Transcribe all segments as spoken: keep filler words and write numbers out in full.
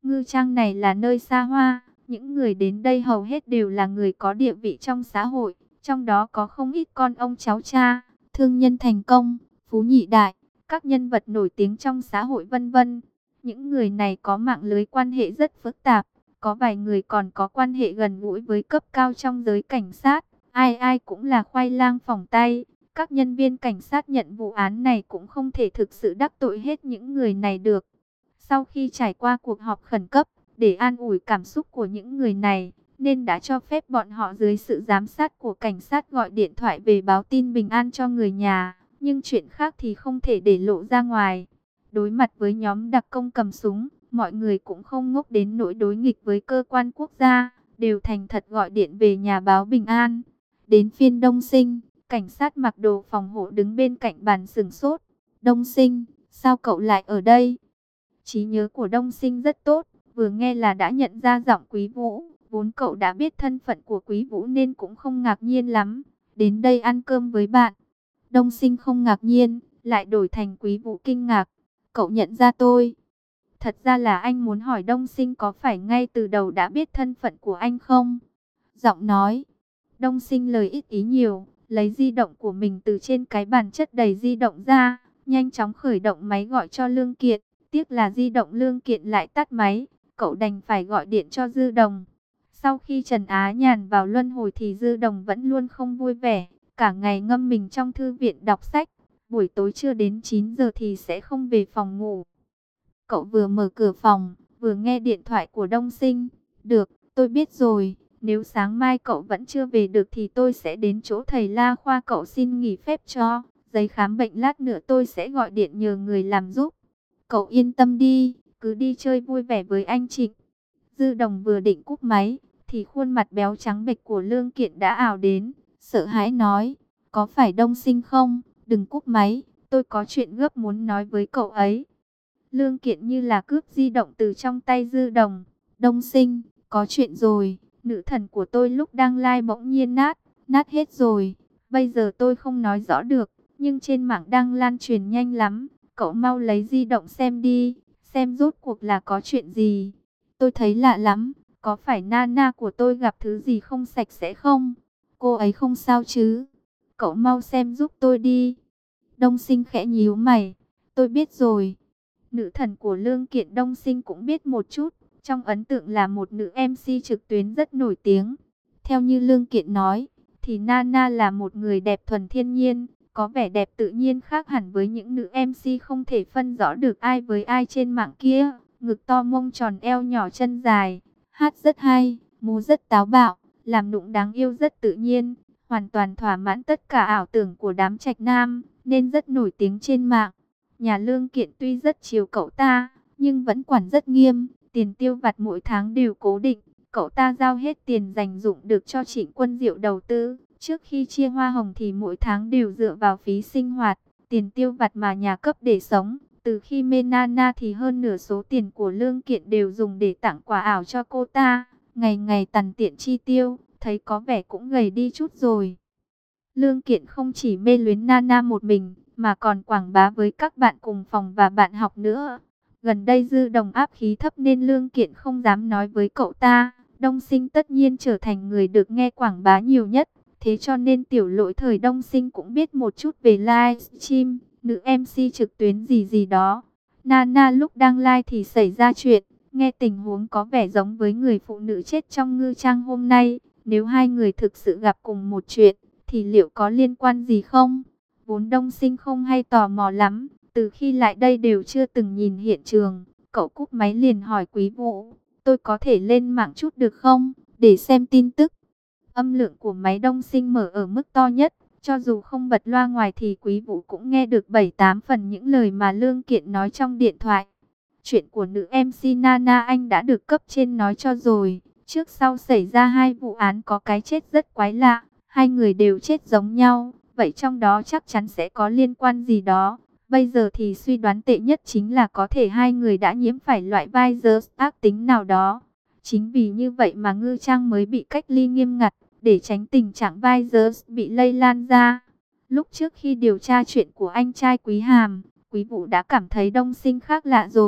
Ngư Trang này là nơi xa hoa, những người đến đây hầu hết đều là người có địa vị trong xã hội, trong đó có không ít con ông cháu cha, thương nhân thành công, phú nhị đại, các nhân vật nổi tiếng trong xã hội vân vân. Những người này có mạng lưới quan hệ rất phức tạp, có vài người còn có quan hệ gần gũi với cấp cao trong giới cảnh sát, ai ai cũng là khoai lang phỏng tay. Các nhân viên cảnh sát nhận vụ án này cũng không thể thực sự đắc tội hết những người này được. Sau khi trải qua cuộc họp khẩn cấp, để an ủi cảm xúc của những người này, nên đã cho phép bọn họ dưới sự giám sát của cảnh sát gọi điện thoại về báo tin bình an cho người nhà. Nhưng chuyện khác thì không thể để lộ ra ngoài. Đối mặt với nhóm đặc công cầm súng, mọi người cũng không ngốc đến nỗi đối nghịch với cơ quan quốc gia, đều thành thật gọi điện về nhà báo bình an. Đến phiên Đông Sinh, cảnh sát mặc đồ phòng hộ đứng bên cạnh bàn sửng sốt. Đông Sinh, sao cậu lại ở đây? Trí nhớ của Đông Sinh rất tốt, vừa nghe là đã nhận ra giọng Quý Vũ. Vốn cậu đã biết thân phận của Quý Vũ nên cũng không ngạc nhiên lắm. Đến đây ăn cơm với bạn. Đông Sinh không ngạc nhiên, lại đổi thành Quý Vũ kinh ngạc. Cậu nhận ra tôi? Thật ra là anh muốn hỏi Đông Sinh có phải ngay từ đầu đã biết thân phận của anh không? Giọng nói. Đông Sinh lời ít ý nhiều, lấy di động của mình từ trên cái bàn chất đầy di động ra, nhanh chóng khởi động máy gọi cho Lương Kiện. Tiếc là di động Lương Kiện lại tắt máy, cậu đành phải gọi điện cho Dư Đồng. Sau khi Trần Á Nhàn vào luân hồi thì Dư Đồng vẫn luôn không vui vẻ, cả ngày ngâm mình trong thư viện đọc sách, buổi tối chưa đến chín giờ thì sẽ không về phòng ngủ. Cậu vừa mở cửa phòng, vừa nghe điện thoại của Đông Sinh. Được, tôi biết rồi, nếu sáng mai cậu vẫn chưa về được thì tôi sẽ đến chỗ thầy La Khoa cậu xin nghỉ phép cho. Giấy khám bệnh lát nữa tôi sẽ gọi điện nhờ người làm giúp. Cậu yên tâm đi, cứ đi chơi vui vẻ với anh Trịnh. Dư Đồng vừa định cúp máy, thì khuôn mặt béo trắng bệch của Lương Kiện đã ào đến, sợ hãi nói, có phải Đông Sinh không? Đừng cúp máy, tôi có chuyện gấp muốn nói với cậu ấy. Lương Kiện như là cướp di động từ trong tay Dư Đồng. Đông Sinh, có chuyện rồi, nữ thần của tôi lúc đang live bỗng nhiên nát, nát hết rồi. Bây giờ tôi không nói rõ được, nhưng trên mạng đang lan truyền nhanh lắm. Cậu mau lấy di động xem đi, xem rốt cuộc là có chuyện gì. Tôi thấy lạ lắm, có phải Nana của tôi gặp thứ gì không sạch sẽ không? Cô ấy không sao chứ? Cậu mau xem giúp tôi đi. Đông Sinh khẽ nhíu mày, tôi biết rồi. Nữ thần của Lương Kiện Đông Sinh cũng biết một chút, trong ấn tượng là một nữ em xê trực tuyến rất nổi tiếng. Theo như Lương Kiện nói, thì Nana là một người đẹp thuần thiên nhiên, có vẻ đẹp tự nhiên khác hẳn với những nữ em xê không thể phân rõ được ai với ai trên mạng kia. Ngực to mông tròn eo nhỏ chân dài, hát rất hay, múa rất táo bạo, làm nũng đáng yêu rất tự nhiên, hoàn toàn thỏa mãn tất cả ảo tưởng của đám trạch nam, nên rất nổi tiếng trên mạng. Nhà Lương Kiện tuy rất chiều cậu ta, nhưng vẫn quản rất nghiêm, tiền tiêu vặt mỗi tháng đều cố định. Cậu ta giao hết tiền dành dụng được cho Trịnh Quân Diệu đầu tư. Trước khi chia hoa hồng thì mỗi tháng đều dựa vào phí sinh hoạt, tiền tiêu vặt mà nhà cấp để sống. Từ khi mê Nana thì hơn nửa số tiền của Lương Kiện đều dùng để tặng quà ảo cho cô ta. Ngày ngày tằn tiện chi tiêu, thấy có vẻ cũng gầy đi chút rồi. Lương Kiện không chỉ mê luyến Nana một mình, mà còn quảng bá với các bạn cùng phòng và bạn học nữa. Gần đây Dư Đồng áp khí thấp nên Lương Kiện không dám nói với cậu ta. Đông Sinh tất nhiên trở thành người được nghe quảng bá nhiều nhất. Thế cho nên tiểu lỗi thời Đông Sinh cũng biết một chút về livestream, nữ em xê trực tuyến gì gì đó. Nana lúc đang live thì xảy ra chuyện, nghe tình huống có vẻ giống với người phụ nữ chết trong Ngư Trang hôm nay. Nếu hai người thực sự gặp cùng một chuyện, thì liệu có liên quan gì không? Vốn Đông Sinh không hay tò mò lắm, từ khi lại đây đều chưa từng nhìn hiện trường. Cậu cúp máy liền hỏi Quý Vũ, tôi có thể lên mạng chút được không, để xem tin tức. Âm lượng của máy Đông Sinh mở ở mức to nhất, cho dù không bật loa ngoài thì Quý Vũ cũng nghe được bảy tám phần những lời mà Lương Kiện nói trong điện thoại. Chuyện của nữ em xê Nana anh đã được cấp trên nói cho rồi. Trước sau xảy ra hai vụ án có cái chết rất quái lạ, hai người đều chết giống nhau. Vậy trong đó chắc chắn sẽ có liên quan gì đó. Bây giờ thì suy đoán tệ nhất chính là có thể hai người đã nhiễm phải loại virus ác tính nào đó. Chính vì như vậy mà Ngư Trang mới bị cách ly nghiêm ngặt, để tránh tình trạng virus bị lây lan ra. Lúc trước khi điều tra chuyện của anh trai Quý Hàm, Quý Vũ đã cảm thấy Đông Sinh khác lạ rồi.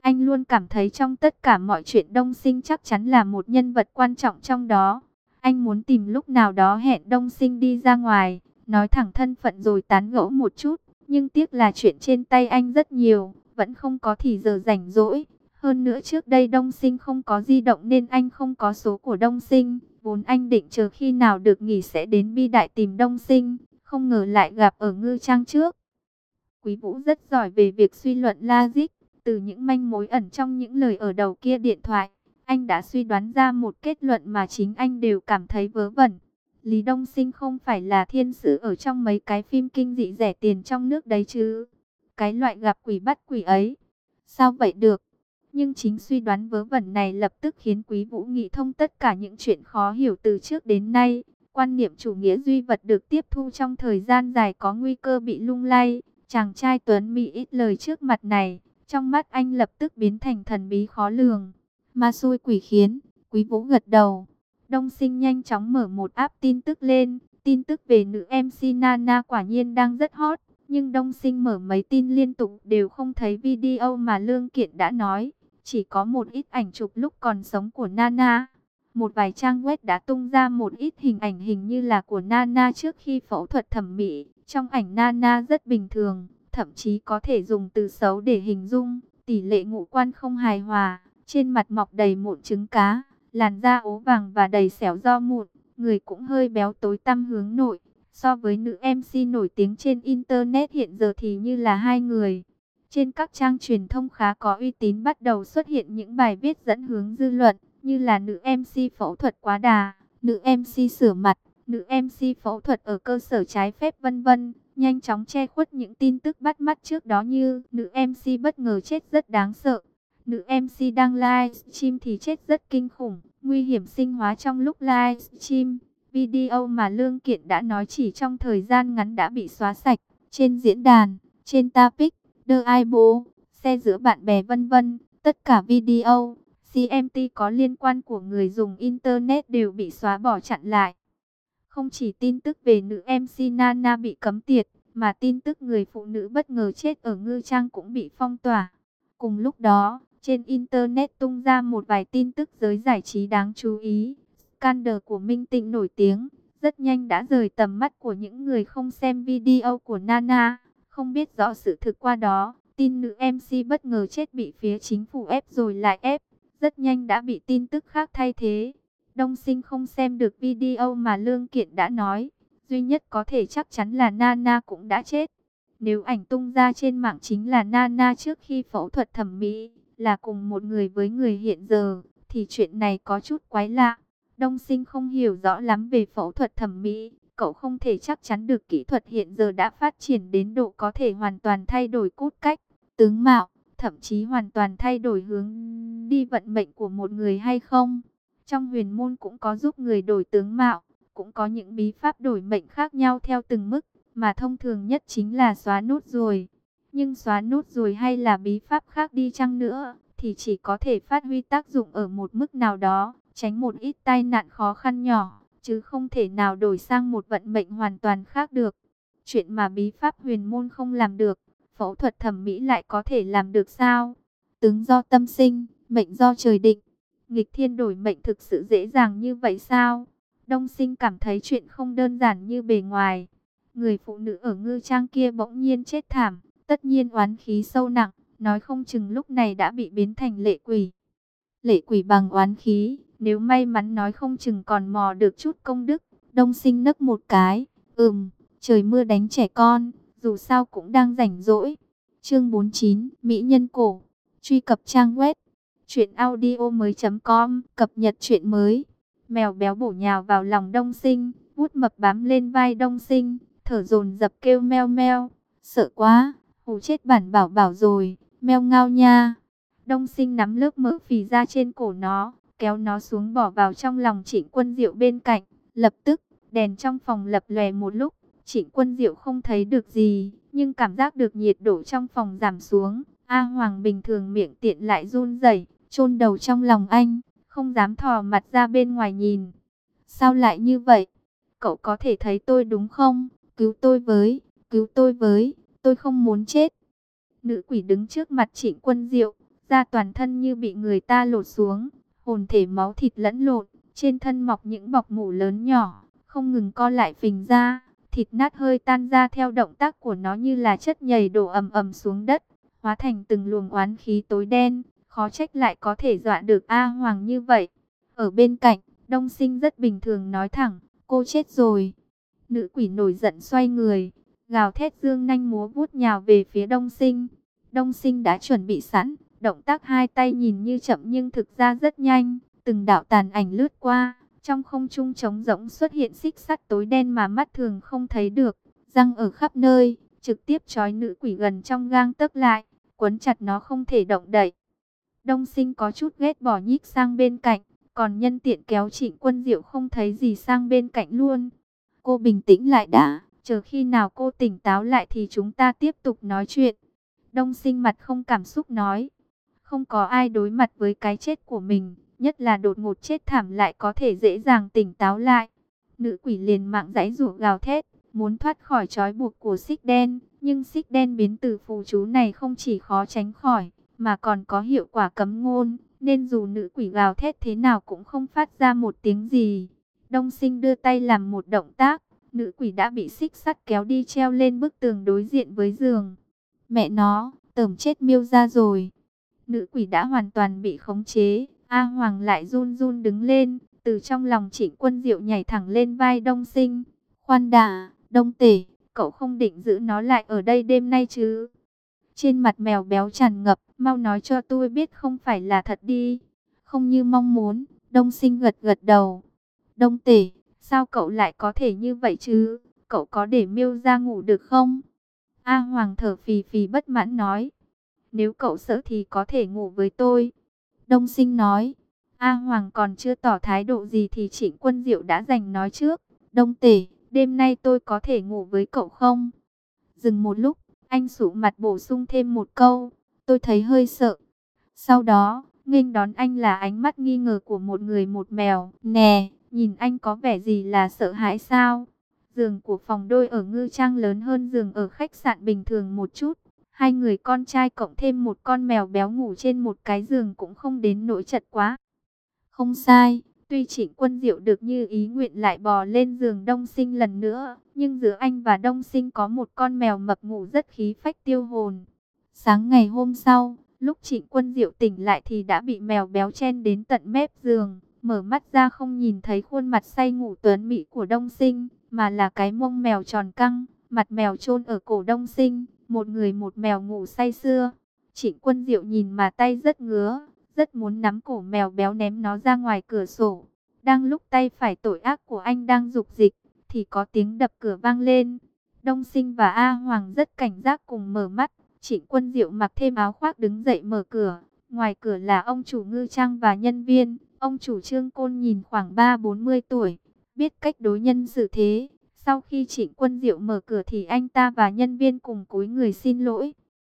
Anh luôn cảm thấy trong tất cả mọi chuyện Đông Sinh chắc chắn là một nhân vật quan trọng trong đó. Anh muốn tìm lúc nào đó hẹn Đông Sinh đi ra ngoài, nói thẳng thân phận rồi tán gẫu một chút. Nhưng tiếc là chuyện trên tay anh rất nhiều, vẫn không có thì giờ rảnh rỗi. Hơn nữa trước đây Đông Sinh không có di động nên anh không có số của Đông Sinh. Vốn anh định chờ khi nào được nghỉ sẽ đến Bi Đại tìm Đông Sinh, không ngờ lại gặp ở Ngư Trang trước. Quý Vũ rất giỏi về việc suy luận logic, từ những manh mối ẩn trong những lời ở đầu kia điện thoại, anh đã suy đoán ra một kết luận mà chính anh đều cảm thấy vớ vẩn. Lý Đông Sinh không phải là thiên sử ở trong mấy cái phim kinh dị rẻ tiền trong nước đấy chứ. Cái loại gặp quỷ bắt quỷ ấy. Sao vậy được? Nhưng chính suy đoán vớ vẩn này lập tức khiến Quý Vũ nghĩ thông tất cả những chuyện khó hiểu từ trước đến nay. Quan niệm chủ nghĩa duy vật được tiếp thu trong thời gian dài có nguy cơ bị lung lay. Chàng trai tuấn mỹ ít lời trước mặt này, trong mắt anh lập tức biến thành thần bí khó lường. Ma xui quỷ khiến, Quý Vũ gật đầu. Đông Sinh nhanh chóng mở một app tin tức lên, tin tức về nữ em xê Nana quả nhiên đang rất hot. Nhưng Đông Sinh mở mấy tin liên tục đều không thấy video mà Lương Kiện đã nói. Chỉ có một ít ảnh chụp lúc còn sống của Nana. Một vài trang web đã tung ra một ít hình ảnh hình như là của Nana trước khi phẫu thuật thẩm mỹ. Trong ảnh Nana rất bình thường, thậm chí có thể dùng từ xấu để hình dung. Tỷ lệ ngũ quan không hài hòa, trên mặt mọc đầy mụn trứng cá, làn da ố vàng và đầy xẻo do mụn, người cũng hơi béo tối tăm hướng nội. So với nữ em xê nổi tiếng trên Internet hiện giờ thì như là hai người. Trên các trang truyền thông khá có uy tín bắt đầu xuất hiện những bài viết dẫn hướng dư luận, như là nữ em xê phẫu thuật quá đà, nữ em xê sửa mặt, nữ em xê phẫu thuật ở cơ sở trái phép vân vân, nhanh chóng che khuất những tin tức bắt mắt trước đó như nữ em xê bất ngờ chết rất đáng sợ, nữ em xê đang livestream thì chết rất kinh khủng, nguy hiểm sinh hóa trong lúc livestream. Video mà Lương Kiện đã nói chỉ trong thời gian ngắn đã bị xóa sạch trên diễn đàn, trên topic, The Aibo, xe giữa bạn bè vân vân, tất cả video, xê em tê có liên quan của người dùng Internet đều bị xóa bỏ chặn lại. Không chỉ tin tức về nữ em xê Nana bị cấm tiệt, mà tin tức người phụ nữ bất ngờ chết ở Ngư Trang cũng bị phong tỏa. Cùng lúc đó, trên Internet tung ra một vài tin tức giới giải trí đáng chú ý. Scandal của Minh Tịnh nổi tiếng, rất nhanh đã rời tầm mắt của những người không xem video của Nana. Không biết rõ sự thực qua đó, tin nữ em xê bất ngờ chết bị phía chính phủ ép rồi lại ép, rất nhanh đã bị tin tức khác thay thế. Đông Sinh không xem được video mà Lương Kiện đã nói, duy nhất có thể chắc chắn là Nana cũng đã chết. Nếu ảnh tung ra trên mạng chính là Nana trước khi phẫu thuật thẩm mỹ, là cùng một người với người hiện giờ, thì chuyện này có chút quái lạ. Đông Sinh không hiểu rõ lắm về phẫu thuật thẩm mỹ, cậu không thể chắc chắn được kỹ thuật hiện giờ đã phát triển đến độ có thể hoàn toàn thay đổi cốt cách, tướng mạo, thậm chí hoàn toàn thay đổi hướng đi vận mệnh của một người hay không. Trong huyền môn cũng có giúp người đổi tướng mạo, cũng có những bí pháp đổi mệnh khác nhau theo từng mức, mà thông thường nhất chính là xóa nốt ruồi. Nhưng xóa nốt ruồi hay là bí pháp khác đi chăng nữa, thì chỉ có thể phát huy tác dụng ở một mức nào đó, tránh một ít tai nạn khó khăn nhỏ, chứ không thể nào đổi sang một vận mệnh hoàn toàn khác được. Chuyện mà bí pháp huyền môn không làm được, phẫu thuật thẩm mỹ lại có thể làm được sao? Tướng do tâm sinh, mệnh do trời định. Nghịch thiên đổi mệnh thực sự dễ dàng như vậy sao? Đông Sinh cảm thấy chuyện không đơn giản như bề ngoài. Người phụ nữ ở Ngư Trang kia bỗng nhiên chết thảm, tất nhiên oán khí sâu nặng, nói không chừng lúc này đã bị biến thành lệ quỷ. Lệ quỷ bằng oán khí, nếu may mắn nói không chừng còn mò được chút công đức. Đông Sinh nấc một cái, ừm, trời mưa đánh trẻ con, dù sao cũng đang rảnh rỗi. Chương bốn mươi chín, Mỹ nhân cổ, truy cập trang web truyện audio mới chấm com, cập nhật truyện mới. Mèo béo bổ nhào vào lòng Đông Sinh, vuốt mập bám lên vai Đông Sinh, thở dồn dập kêu meo meo, sợ quá, hù chết bản bảo bảo rồi, meo ngao nha. Đông Sinh nắm lớp mỡ phì ra trên cổ nó, kéo nó xuống bỏ vào trong lòng Trịnh Quân Diệu bên cạnh. Lập tức, đèn trong phòng lập lòe một lúc, Trịnh Quân Diệu không thấy được gì, nhưng cảm giác được nhiệt độ trong phòng giảm xuống. A Hoàng bình thường miệng tiện lại run rẩy, chôn đầu trong lòng anh, không dám thò mặt ra bên ngoài nhìn. Sao lại như vậy? Cậu có thể thấy tôi đúng không? Cứu tôi với, cứu tôi với, tôi không muốn chết. Nữ quỷ đứng trước mặt Trịnh Quân Diệu, da toàn thân như bị người ta lột xuống, hồn thể máu thịt lẫn lộn, trên thân mọc những bọc mủ lớn nhỏ, không ngừng co lại phình ra, thịt nát hơi tan ra theo động tác của nó như là chất nhầy đổ ầm ầm xuống đất, hóa thành từng luồng oán khí tối đen, khó trách lại có thể dọa được A Hoàng như vậy. Ở bên cạnh, Đông Sinh rất bình thường nói thẳng, cô chết rồi. Nữ quỷ nổi giận xoay người, gào thét dương nanh múa vuốt nhào về phía Đông Sinh. Đông Sinh đã chuẩn bị sẵn, động tác hai tay nhìn như chậm nhưng thực ra rất nhanh, từng đạo tàn ảnh lướt qua, trong không trung trống rỗng xuất hiện xích sắt tối đen mà mắt thường không thấy được, răng ở khắp nơi, trực tiếp trói nữ quỷ gần trong gang tấc lại, quấn chặt nó không thể động đậy. Đông Sinh có chút ghét bỏ nhích sang bên cạnh, còn nhân tiện kéo Trịnh Quân Diệu không thấy gì sang bên cạnh luôn. Cô bình tĩnh lại đã, chờ khi nào cô tỉnh táo lại thì chúng ta tiếp tục nói chuyện. Đông Sinh mặt không cảm xúc nói, không có ai đối mặt với cái chết của mình, nhất là đột ngột chết thảm lại có thể dễ dàng tỉnh táo lại. Nữ quỷ liền mạng giãy giụa gào thét, muốn thoát khỏi trói buộc của xích đen, nhưng xích đen biến từ phù chú này không chỉ khó tránh khỏi, mà còn có hiệu quả cấm ngôn, nên dù nữ quỷ gào thét thế nào cũng không phát ra một tiếng gì. Đông Sinh đưa tay làm một động tác, nữ quỷ đã bị xích sắt kéo đi treo lên bức tường đối diện với giường. Mẹ nó, tởm chết Miêu ra rồi. Nữ quỷ đã hoàn toàn bị khống chế, A Hoàng lại run run đứng lên, từ trong lòng Trịnh Quân Diệu nhảy thẳng lên vai Đông Sinh. Khoan đã, Đông Tể, cậu không định giữ nó lại ở đây đêm nay chứ? Trên mặt mèo béo tràn ngập, mau nói cho tôi biết không phải là thật đi. Không như mong muốn, Đông Sinh gật gật đầu. Đông Tể, sao cậu lại có thể như vậy chứ? Cậu có để Miêu ra ngủ được không? A Hoàng thở phì phì bất mãn nói. Nếu cậu sợ thì có thể ngủ với tôi. Đông Sinh nói. A Hoàng còn chưa tỏ thái độ gì thì Trịnh Quân Diệu đã giành nói trước. Đông Tể, đêm nay tôi có thể ngủ với cậu không? Dừng một lúc, anh sụ mặt bổ sung thêm một câu. Tôi thấy hơi sợ. Sau đó, nghênh đón anh là ánh mắt nghi ngờ của một người một mèo. Nè, nhìn anh có vẻ gì là sợ hãi sao? Giường của phòng đôi ở Ngư Trang lớn hơn giường ở khách sạn bình thường một chút. Hai người con trai cộng thêm một con mèo béo ngủ trên một cái giường cũng không đến nỗi chật quá. Không sai, tuy Trịnh Quân Diệu được như ý nguyện lại bò lên giường Đông Sinh lần nữa, nhưng giữa anh và Đông Sinh có một con mèo mập ngủ rất khí phách tiêu hồn. Sáng ngày hôm sau, lúc Trịnh Quân Diệu tỉnh lại thì đã bị mèo béo chen đến tận mép giường, mở mắt ra không nhìn thấy khuôn mặt say ngủ tuấn mỹ của Đông Sinh, mà là cái mông mèo tròn căng, mặt mèo chôn ở cổ Đông Sinh, một người một mèo ngủ say sưa. Trịnh Quân Diệu nhìn mà tay rất ngứa, rất muốn nắm cổ mèo béo ném nó ra ngoài cửa sổ. Đang lúc tay phải tội ác của anh đang dục dịch, thì có tiếng đập cửa vang lên. Đông Sinh và A Hoàng rất cảnh giác cùng mở mắt. Trịnh Quân Diệu mặc thêm áo khoác đứng dậy mở cửa. Ngoài cửa là ông chủ Ngư Trang và nhân viên. Ông chủ Trương Côn nhìn khoảng ba bốn mươi tuổi, biết cách đối nhân xử thế. Sau khi Trịnh Quân Diệu mở cửa thì anh ta và nhân viên cùng cúi người xin lỗi.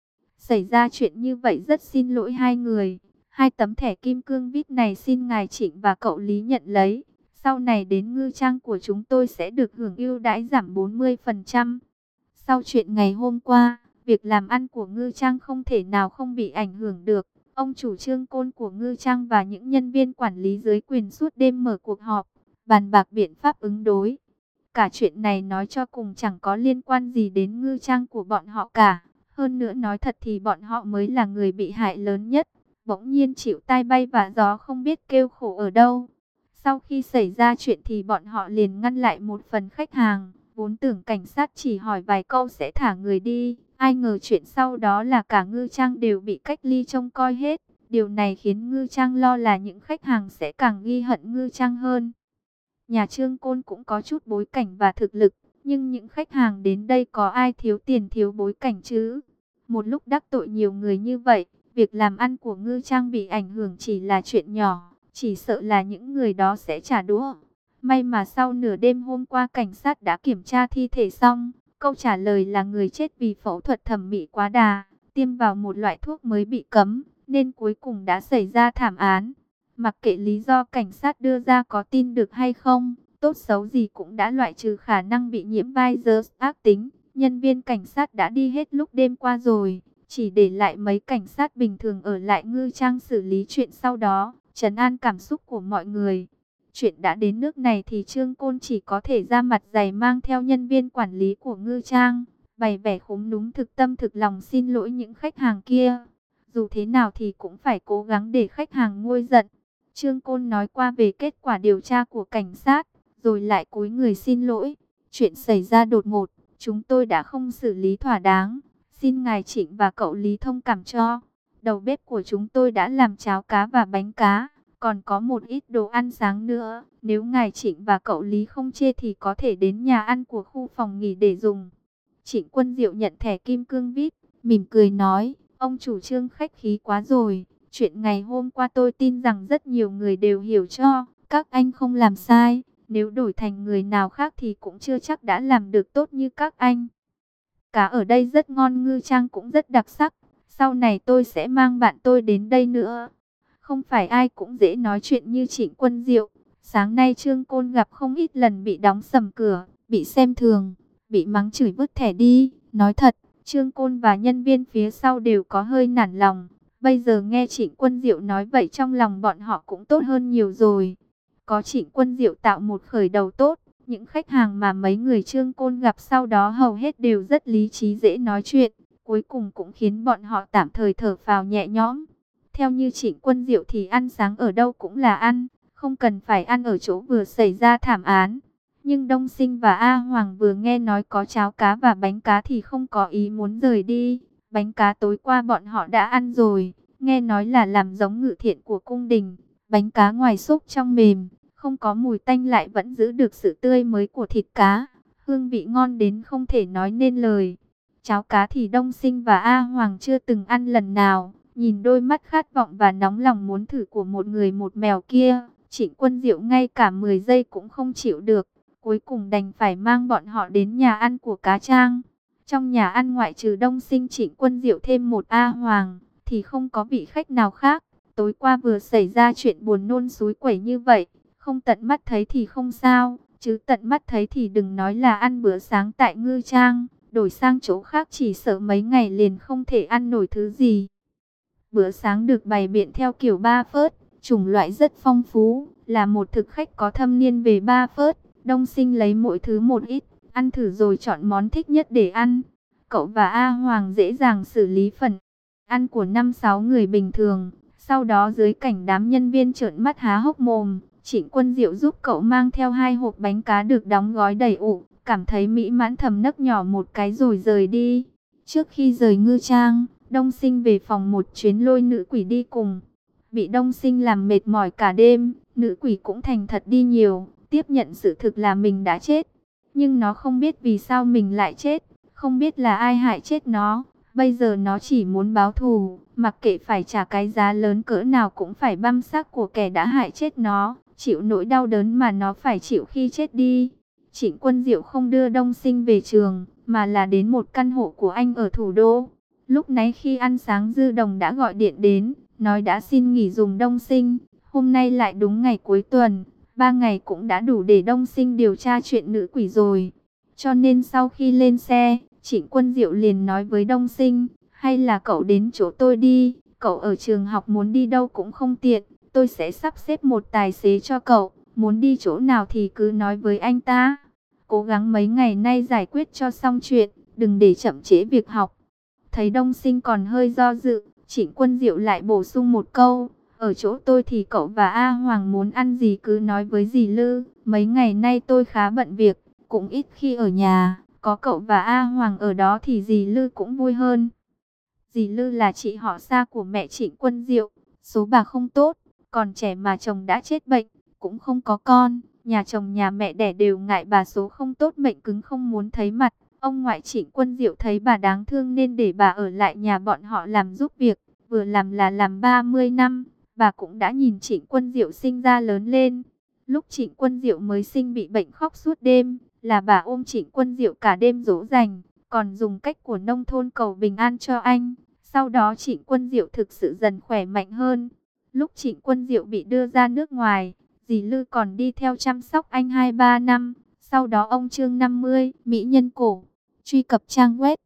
Xảy ra chuyện như vậy rất xin lỗi hai người. Hai tấm thẻ kim cương vê i pê này xin ngài Trịnh và cậu Lý nhận lấy. Sau này đến Ngư Trang của chúng tôi sẽ được hưởng ưu đãi giảm bốn mươi phần trăm. Sau chuyện ngày hôm qua, việc làm ăn của Ngư Trang không thể nào không bị ảnh hưởng được. Ông chủ Trương Côn của Ngư Trang và những nhân viên quản lý dưới quyền suốt đêm mở cuộc họp, bàn bạc biện pháp ứng đối. Cả chuyện này nói cho cùng chẳng có liên quan gì đến Ngư Trang của bọn họ cả. Hơn nữa nói thật thì bọn họ mới là người bị hại lớn nhất. Bỗng nhiên chịu tai bay vạ gió không biết kêu khổ ở đâu. Sau khi xảy ra chuyện thì bọn họ liền ngăn lại một phần khách hàng. Vốn tưởng cảnh sát chỉ hỏi vài câu sẽ thả người đi. Ai ngờ chuyện sau đó là cả Ngư Trang đều bị cách ly trông coi hết. Điều này khiến Ngư Trang lo là những khách hàng sẽ càng ghi hận Ngư Trang hơn. Nhà Trương Côn cũng có chút bối cảnh và thực lực. Nhưng những khách hàng đến đây có ai thiếu tiền thiếu bối cảnh chứ? Một lúc đắc tội nhiều người như vậy, việc làm ăn của Ngư Trang bị ảnh hưởng chỉ là chuyện nhỏ. Chỉ sợ là những người đó sẽ trả đũa. May mà sau nửa đêm hôm qua cảnh sát đã kiểm tra thi thể xong. Câu trả lời là người chết vì phẫu thuật thẩm mỹ quá đà, tiêm vào một loại thuốc mới bị cấm, nên cuối cùng đã xảy ra thảm án. Mặc kệ lý do cảnh sát đưa ra có tin được hay không, tốt xấu gì cũng đã loại trừ khả năng bị nhiễm virus ác tính. Nhân viên cảnh sát đã đi hết lúc đêm qua rồi, chỉ để lại mấy cảnh sát bình thường ở lại Ngư Trang xử lý chuyện sau đó, trấn an cảm xúc của mọi người. Chuyện đã đến nước này thì Trương Côn chỉ có thể ra mặt dày mang theo nhân viên quản lý của Ngư Trang, bày vẻ khúm núm thực tâm thực lòng xin lỗi những khách hàng kia. Dù thế nào thì cũng phải cố gắng để khách hàng nguôi giận. Trương Côn nói qua về kết quả điều tra của cảnh sát, rồi lại cúi người xin lỗi. Chuyện xảy ra đột ngột, chúng tôi đã không xử lý thỏa đáng. Xin ngài Trịnh và cậu Lý thông cảm cho. Đầu bếp của chúng tôi đã làm cháo cá và bánh cá, còn có một ít đồ ăn sáng nữa. Nếu ngài Trịnh và cậu Lý không chê thì có thể đến nhà ăn của khu phòng nghỉ để dùng. Trịnh Quân Diệu nhận thẻ kim cương vê i pê, mỉm cười nói, ông chủ Trương khách khí quá rồi. Chuyện ngày hôm qua tôi tin rằng rất nhiều người đều hiểu cho, các anh không làm sai. Nếu đổi thành người nào khác thì cũng chưa chắc đã làm được tốt như các anh. Cá ở đây rất ngon, Ngư Trang cũng rất đặc sắc. Sau này tôi sẽ mang bạn tôi đến đây nữa. Không phải ai cũng dễ nói chuyện như Trịnh Quân Diệu. Sáng nay Trương Côn gặp không ít lần bị đóng sầm cửa, bị xem thường, bị mắng chửi vứt thẻ đi. Nói thật, Trương Côn và nhân viên phía sau đều có hơi nản lòng. Bây giờ nghe Trịnh Quân Diệu nói vậy trong lòng bọn họ cũng tốt hơn nhiều rồi. Có Trịnh Quân Diệu tạo một khởi đầu tốt, những khách hàng mà mấy người Trương Côn gặp sau đó hầu hết đều rất lý trí dễ nói chuyện, cuối cùng cũng khiến bọn họ tạm thời thở phào nhẹ nhõm. Theo như Trịnh Quân Diệu thì ăn sáng ở đâu cũng là ăn, không cần phải ăn ở chỗ vừa xảy ra thảm án. Nhưng Đông Sinh và A Hoàng vừa nghe nói có cháo cá và bánh cá thì không có ý muốn rời đi. Bánh cá tối qua bọn họ đã ăn rồi, nghe nói là làm giống Ngự Thiện của cung đình. Bánh cá ngoài xốp trong mềm, không có mùi tanh lại vẫn giữ được sự tươi mới của thịt cá. Hương vị ngon đến không thể nói nên lời. Cháo cá thì Đông Sinh và A Hoàng chưa từng ăn lần nào. Nhìn đôi mắt khát vọng và nóng lòng muốn thử của một người một mèo kia, Trịnh Quân Diệu ngay cả mười giây cũng không chịu được. Cuối cùng đành phải mang bọn họ đến nhà ăn của Cá Trang. Trong nhà ăn ngoại trừ Đông Sinh, Trịnh Quân Diệu thêm một A Hoàng, thì không có vị khách nào khác. Tối qua vừa xảy ra chuyện buồn nôn xúi quẩy như vậy, không tận mắt thấy thì không sao, chứ tận mắt thấy thì đừng nói là ăn bữa sáng tại Ngư Trang, đổi sang chỗ khác chỉ sợ mấy ngày liền không thể ăn nổi thứ gì. Bữa sáng được bày biện theo kiểu ba phớt, chủng loại rất phong phú, là một thực khách có thâm niên về ba phớt. Đông Sinh lấy mỗi thứ một ít, ăn thử rồi chọn món thích nhất để ăn. Cậu và A Hoàng dễ dàng xử lý phần ăn của năm sáu người bình thường. Sau đó dưới cảnh đám nhân viên trợn mắt há hốc mồm, Trịnh Quân Diệu giúp cậu mang theo hai hộp bánh cá được đóng gói đầy ụ, cảm thấy mỹ mãn thầm nấc nhỏ một cái rồi rời đi. Trước khi rời Ngư Trang, Đông Sinh về phòng một chuyến lôi nữ quỷ đi cùng. Bị Đông Sinh làm mệt mỏi cả đêm, nữ quỷ cũng thành thật đi nhiều, tiếp nhận sự thực là mình đã chết. Nhưng nó không biết vì sao mình lại chết, không biết là ai hại chết nó. Bây giờ nó chỉ muốn báo thù, mặc kệ phải trả cái giá lớn cỡ nào cũng phải băm xác của kẻ đã hại chết nó, chịu nỗi đau đớn mà nó phải chịu khi chết đi. Trịnh Quân Diệu không đưa Đông Sinh về trường, mà là đến một căn hộ của anh ở thủ đô. Lúc nãy khi ăn sáng Dư Đồng đã gọi điện đến, nói đã xin nghỉ dùng Đông Sinh. Hôm nay lại đúng ngày cuối tuần, ba ngày cũng đã đủ để Đông Sinh điều tra chuyện nữ quỷ rồi. Cho nên sau khi lên xe, Trịnh Quân Diệu liền nói với Đông Sinh, hay là cậu đến chỗ tôi đi, cậu ở trường học muốn đi đâu cũng không tiện, tôi sẽ sắp xếp một tài xế cho cậu, muốn đi chỗ nào thì cứ nói với anh ta. Cố gắng mấy ngày nay giải quyết cho xong chuyện, đừng để chậm trễ việc học. Thấy Đông Sinh còn hơi do dự, Trịnh Quân Diệu lại bổ sung một câu, ở chỗ tôi thì cậu và A Hoàng muốn ăn gì cứ nói với dì Lư, mấy ngày nay tôi khá bận việc, cũng ít khi ở nhà. Có cậu và A Hoàng ở đó thì dì Lư cũng vui hơn. Dì Lư là chị họ xa của mẹ Trịnh Quân Diệu. Số bà không tốt, còn trẻ mà chồng đã chết bệnh, cũng không có con. Nhà chồng nhà mẹ đẻ đều ngại bà số không tốt mệnh cứng không muốn thấy mặt. Ông ngoại Trịnh Quân Diệu thấy bà đáng thương nên để bà ở lại nhà bọn họ làm giúp việc. Vừa làm là làm ba mươi năm, bà cũng đã nhìn Trịnh Quân Diệu sinh ra lớn lên. Lúc Trịnh Quân Diệu mới sinh bị bệnh khóc suốt đêm, là bà ôm Trịnh Quân Diệu cả đêm dỗ dành, còn dùng cách của nông thôn cầu bình an cho anh. Sau đó Trịnh Quân Diệu thực sự dần khỏe mạnh hơn. Lúc Trịnh Quân Diệu bị đưa ra nước ngoài, dì Lư còn đi theo chăm sóc anh hai ba năm. Sau đó ông Trương năm mươi, Mỹ Nhân Cổ. Truy cập trang web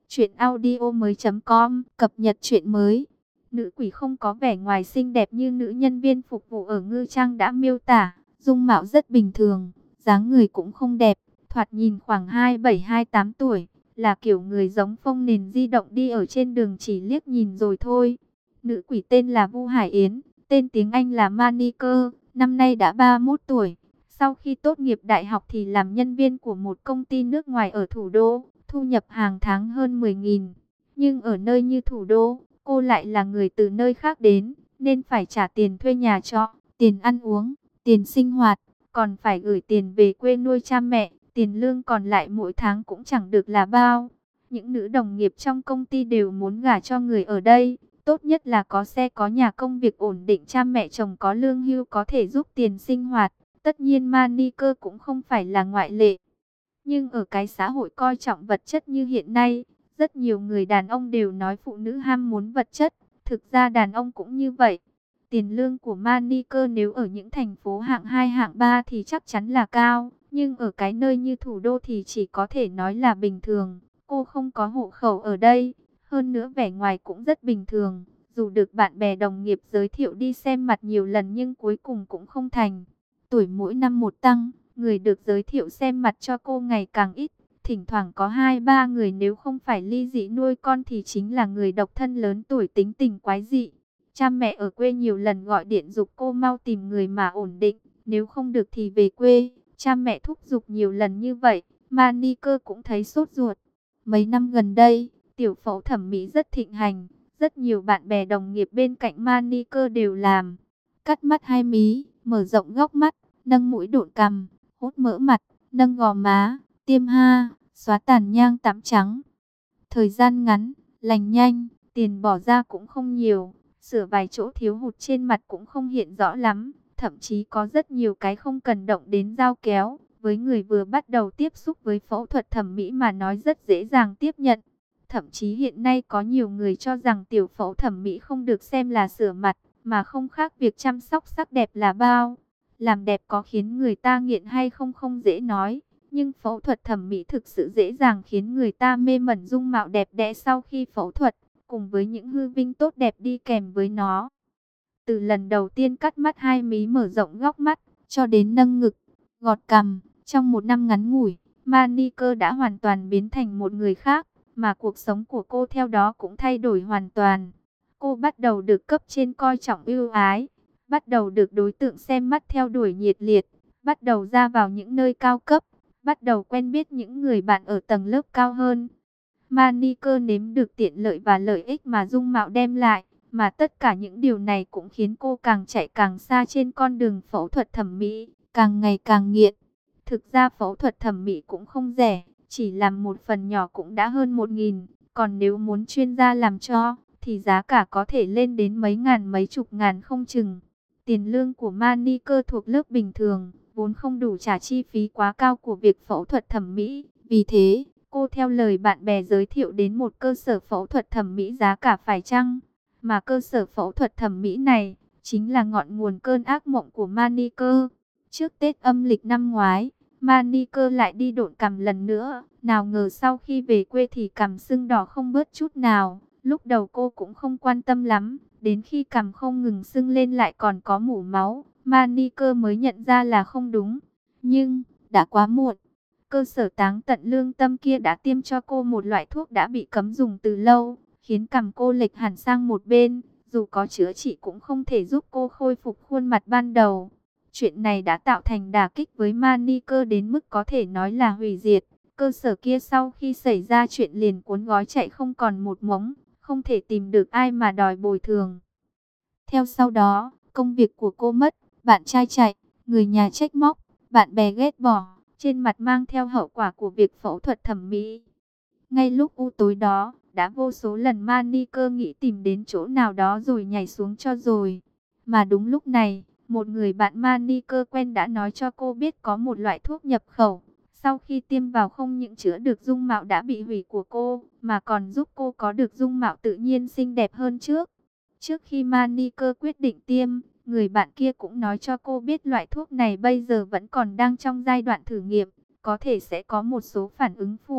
Chuyện audio mới chấm com cập nhật chuyện mới. Nữ quỷ không có vẻ ngoài xinh đẹp như nữ nhân viên phục vụ ở ngư trang đã miêu tả, dung mạo rất bình thường, dáng người cũng không đẹp, thoạt nhìn khoảng hai mươi bảy hai mươi tám tuổi, là kiểu người giống phông nền di động đi ở trên đường chỉ liếc nhìn rồi thôi. Nữ quỷ tên là Vu Hải Yến, tên tiếng Anh là Maniker, năm nay đã ba mươi mốt tuổi. Sau khi tốt nghiệp đại học thì làm nhân viên của một công ty nước ngoài ở thủ đô, thu nhập hàng tháng hơn mười nghìn. Nhưng ở nơi như thủ đô, cô lại là người từ nơi khác đến, nên phải trả tiền thuê nhà trọ, tiền ăn uống, tiền sinh hoạt, còn phải gửi tiền về quê nuôi cha mẹ, tiền lương còn lại mỗi tháng cũng chẳng được là bao. Những nữ đồng nghiệp trong công ty đều muốn gả cho người ở đây, tốt nhất là có xe có nhà, công việc ổn định, cha mẹ chồng có lương hưu có thể giúp tiền sinh hoạt. Tất nhiên Maniker cũng không phải là ngoại lệ. Nhưng ở cái xã hội coi trọng vật chất như hiện nay, rất nhiều người đàn ông đều nói phụ nữ ham muốn vật chất. Thực ra đàn ông cũng như vậy. Tiền lương của Maniker nếu ở những thành phố hạng hai hạng ba thì chắc chắn là cao. Nhưng ở cái nơi như thủ đô thì chỉ có thể nói là bình thường. Cô không có hộ khẩu ở đây. Hơn nữa vẻ ngoài cũng rất bình thường. Dù được bạn bè đồng nghiệp giới thiệu đi xem mặt nhiều lần nhưng cuối cùng cũng không thành. Tuổi mỗi năm một tăng, người được giới thiệu xem mặt cho cô ngày càng ít. Thỉnh thoảng có hai ba người, nếu không phải ly dị nuôi con thì chính là người độc thân lớn tuổi tính tình quái dị. Cha mẹ ở quê nhiều lần gọi điện giục cô mau tìm người mà ổn định, nếu không được thì về quê. Cha mẹ thúc giục nhiều lần như vậy, Maniker cũng thấy sốt ruột. Mấy năm gần đây, tiểu phẫu thẩm mỹ rất thịnh hành, rất nhiều bạn bè đồng nghiệp bên cạnh Maniker đều làm. Cắt mắt hai mí, mở rộng góc mắt, nâng mũi độn cằm, hút mỡ mặt, nâng gò má, tiêm ha, xóa tàn nhang tắm trắng. Thời gian ngắn, lành nhanh, tiền bỏ ra cũng không nhiều, sửa vài chỗ thiếu hụt trên mặt cũng không hiện rõ lắm, thậm chí có rất nhiều cái không cần động đến dao kéo. Với người vừa bắt đầu tiếp xúc với phẫu thuật thẩm mỹ mà nói rất dễ dàng tiếp nhận. Thậm chí hiện nay có nhiều người cho rằng tiểu phẫu thẩm mỹ không được xem là sửa mặt, mà không khác việc chăm sóc sắc đẹp là bao. Làm đẹp có khiến người ta nghiện hay không không dễ nói, nhưng phẫu thuật thẩm mỹ thực sự dễ dàng khiến người ta mê mẩn dung mạo đẹp đẽ sau khi phẫu thuật, cùng với những hư vinh tốt đẹp đi kèm với nó. Từ lần đầu tiên cắt mắt hai mí, mở rộng góc mắt, cho đến nâng ngực, gọt cằm, trong một năm ngắn ngủi, Maniker đã hoàn toàn biến thành một người khác, mà cuộc sống của cô theo đó cũng thay đổi hoàn toàn. Cô bắt đầu được cấp trên coi trọng ưu ái, bắt đầu được đối tượng xem mắt theo đuổi nhiệt liệt, bắt đầu ra vào những nơi cao cấp, bắt đầu quen biết những người bạn ở tầng lớp cao hơn. Maniker nếm được tiện lợi và lợi ích mà dung mạo đem lại, mà tất cả những điều này cũng khiến cô càng chạy càng xa trên con đường phẫu thuật thẩm mỹ, càng ngày càng nghiện. Thực ra phẫu thuật thẩm mỹ cũng không rẻ, chỉ làm một phần nhỏ cũng đã hơn một nghìn, còn nếu muốn chuyên gia làm cho, thì giá cả có thể lên đến mấy ngàn mấy chục ngàn không chừng. Tiền lương của Maniker thuộc lớp bình thường, vốn không đủ trả chi phí quá cao của việc phẫu thuật thẩm mỹ. Vì thế, cô theo lời bạn bè giới thiệu đến một cơ sở phẫu thuật thẩm mỹ giá cả phải chăng. Mà cơ sở phẫu thuật thẩm mỹ này, chính là ngọn nguồn cơn ác mộng của Maniker. Trước Tết âm lịch năm ngoái, Maniker lại đi độn cằm lần nữa. Nào ngờ sau khi về quê thì cằm sưng đỏ không bớt chút nào. Lúc đầu cô cũng không quan tâm lắm, đến khi cằm không ngừng sưng lên lại còn có mủ máu, Maniker mới nhận ra là không đúng. Nhưng, đã quá muộn. Cơ sở táng tận lương tâm kia đã tiêm cho cô một loại thuốc đã bị cấm dùng từ lâu, khiến cằm cô lệch hẳn sang một bên. Dù có chữa trị cũng không thể giúp cô khôi phục khuôn mặt ban đầu. Chuyện này đã tạo thành đả kích với Maniker đến mức có thể nói là hủy diệt. Cơ sở kia sau khi xảy ra chuyện liền cuốn gói chạy không còn một mống, không thể tìm được ai mà đòi bồi thường. Theo sau đó, công việc của cô mất, bạn trai chạy, người nhà trách móc, bạn bè ghét bỏ, trên mặt mang theo hậu quả của việc phẫu thuật thẩm mỹ. Ngay lúc u tối đó, đã vô số lần Maniker nghĩ tìm đến chỗ nào đó rồi nhảy xuống cho rồi. Mà đúng lúc này, một người bạn Maniker quen đã nói cho cô biết có một loại thuốc nhập khẩu. Sau khi tiêm vào không những chữa được dung mạo đã bị hủy của cô, mà còn giúp cô có được dung mạo tự nhiên xinh đẹp hơn trước. Trước khi Maniker quyết định tiêm, người bạn kia cũng nói cho cô biết loại thuốc này bây giờ vẫn còn đang trong giai đoạn thử nghiệm, có thể sẽ có một số phản ứng phụ.